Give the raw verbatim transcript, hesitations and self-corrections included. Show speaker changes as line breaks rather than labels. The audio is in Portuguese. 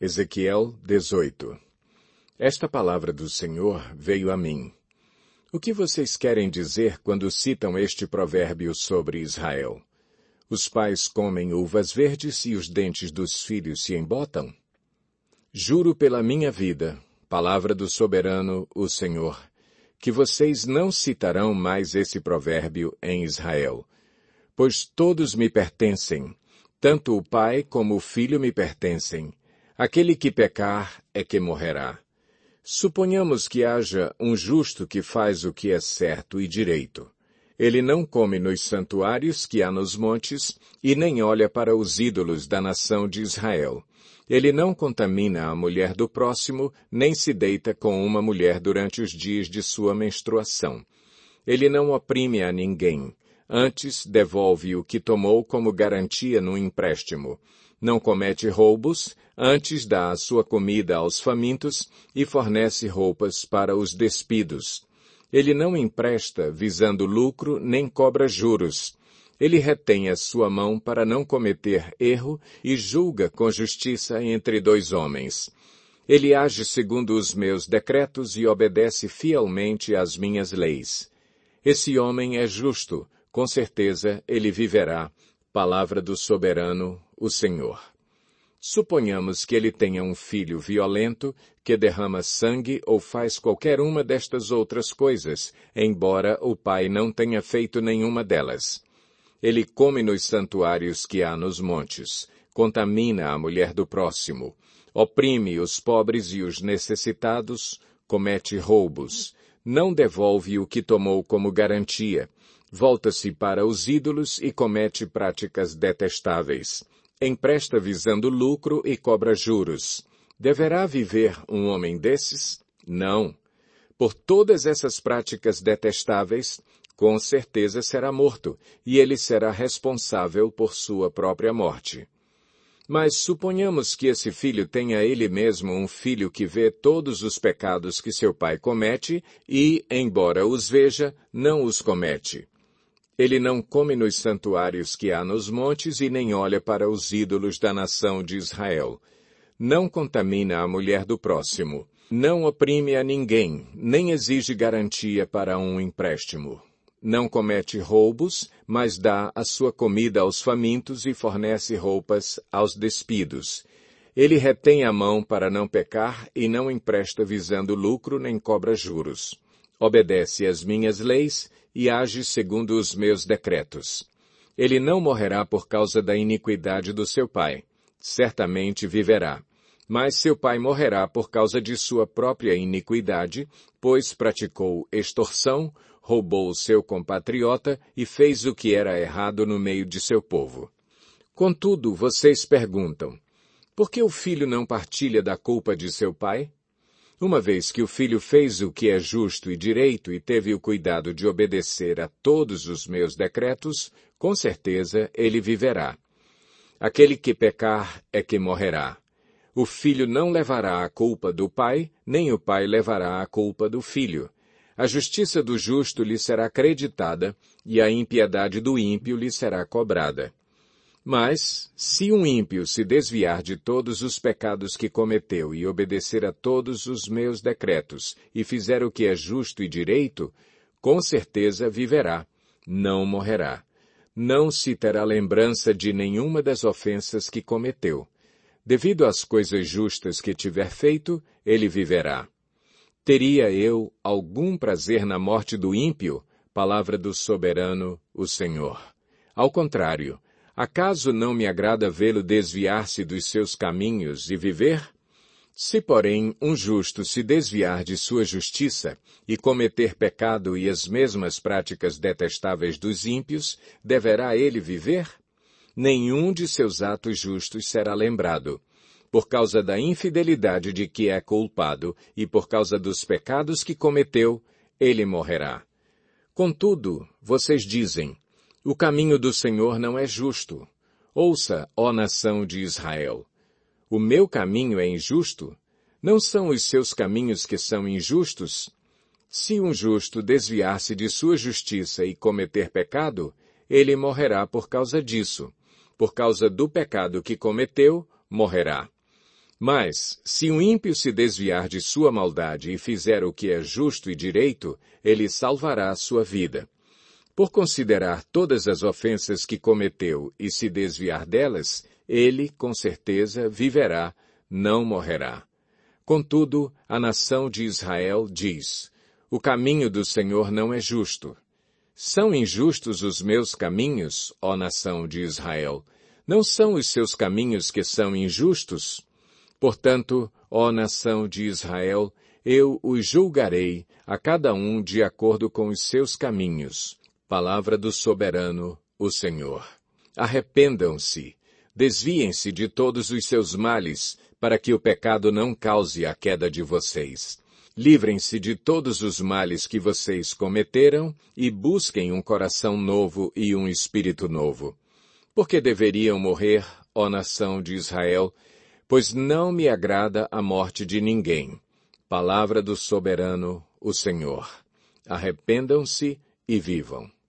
Ezequiel dezoito. Esta palavra do Senhor veio a mim. O que vocês querem dizer quando citam este provérbio sobre Israel? Os pais comem uvas verdes e os dentes dos filhos se embotam? Juro pela minha vida, palavra do soberano, o Senhor, que vocês não citarão mais esse provérbio em Israel, pois todos me pertencem, tanto o pai como o filho me pertencem. Aquele que pecar é que morrerá. Suponhamos que haja um justo que faz o que é certo e direito. Ele não come nos santuários que há nos montes e nem olha para os ídolos da nação de Israel. Ele não contamina a mulher do próximo, nem se deita com uma mulher durante os dias de sua menstruação. Ele não oprime a ninguém. Antes, devolve o que tomou como garantia no empréstimo. Não comete roubos, antes dá a sua comida aos famintos e fornece roupas para os despidos. Ele não empresta visando lucro nem cobra juros. Ele retém a sua mão para não cometer erro e julga com justiça entre dois homens. Ele age segundo os meus decretos e obedece fielmente às minhas leis. Esse homem é justo, com certeza ele viverá. Palavra do soberano, o Senhor. Suponhamos que ele tenha um filho violento, que derrama sangue ou faz qualquer uma destas outras coisas, embora o pai não tenha feito nenhuma delas. Ele come nos santuários que há nos montes, contamina a mulher do próximo, oprime os pobres e os necessitados, comete roubos, não devolve o que tomou como garantia, volta-se para os ídolos e comete práticas detestáveis. Empresta visando lucro e cobra juros. Deverá viver um homem desses? Não. Por todas essas práticas detestáveis, com certeza será morto, e ele será responsável por sua própria morte. Mas suponhamos que esse filho tenha ele mesmo um filho que vê todos os pecados que seu pai comete e, embora os veja, não os comete. Ele não come nos santuários que há nos montes e nem olha para os ídolos da nação de Israel. Não contamina a mulher do próximo. Não oprime a ninguém, nem exige garantia para um empréstimo. Não comete roubos, mas dá a sua comida aos famintos e fornece roupas aos despidos. Ele retém a mão para não pecar e não empresta visando lucro nem cobra juros. Obedece às minhas leis e age segundo os meus decretos. Ele não morrerá por causa da iniquidade do seu pai. Certamente viverá. Mas seu pai morrerá por causa de sua própria iniquidade, pois praticou extorsão, roubou seu compatriota e fez o que era errado no meio de seu povo. Contudo, vocês perguntam, por que o filho não partilha da culpa de seu pai? Uma vez que o filho fez o que é justo e direito e teve o cuidado de obedecer a todos os meus decretos, com certeza ele viverá. Aquele que pecar é que morrerá. O filho não levará a culpa do pai, nem o pai levará a culpa do filho. A justiça do justo lhe será creditada, e a impiedade do ímpio lhe será cobrada. Mas, se um ímpio se desviar de todos os pecados que cometeu e obedecer a todos os meus decretos, e fizer o que é justo e direito, com certeza viverá, não morrerá. Não se terá lembrança de nenhuma das ofensas que cometeu. Devido às coisas justas que tiver feito, ele viverá. Teria eu algum prazer na morte do ímpio? Palavra do soberano, o Senhor. Ao contrário, acaso não me agrada vê-lo desviar-se dos seus caminhos e viver? Se, porém, um justo se desviar de sua justiça e cometer pecado e as mesmas práticas detestáveis dos ímpios, deverá ele viver? Nenhum de seus atos justos será lembrado. Por causa da infidelidade de que é culpado e por causa dos pecados que cometeu, ele morrerá. Contudo, vocês dizem, o caminho do Senhor não é justo. Ouça, ó nação de Israel. O meu caminho é injusto? Não são os seus caminhos que são injustos? Se um justo desviar-se de sua justiça e cometer pecado, ele morrerá por causa disso. Por causa do pecado que cometeu, morrerá. Mas, se um ímpio se desviar de sua maldade e fizer o que é justo e direito, ele salvará a sua vida. Por considerar todas as ofensas que cometeu e se desviar delas, ele, com certeza, viverá, não morrerá. Contudo, a nação de Israel diz: o caminho do Senhor não é justo. São injustos os meus caminhos, ó nação de Israel? Não são os seus caminhos que são injustos? Portanto, ó nação de Israel, eu os julgarei, a cada um de acordo com os seus caminhos. Palavra do soberano, o Senhor. Arrependam-se, desviem-se de todos os seus males, para que o pecado não cause a queda de vocês. Livrem-se de todos os males que vocês cometeram e busquem um coração novo e um espírito novo. Porque deveriam morrer, ó nação de Israel, pois não me agrada a morte de ninguém. Palavra do soberano, o Senhor. Arrependam-se e vivam.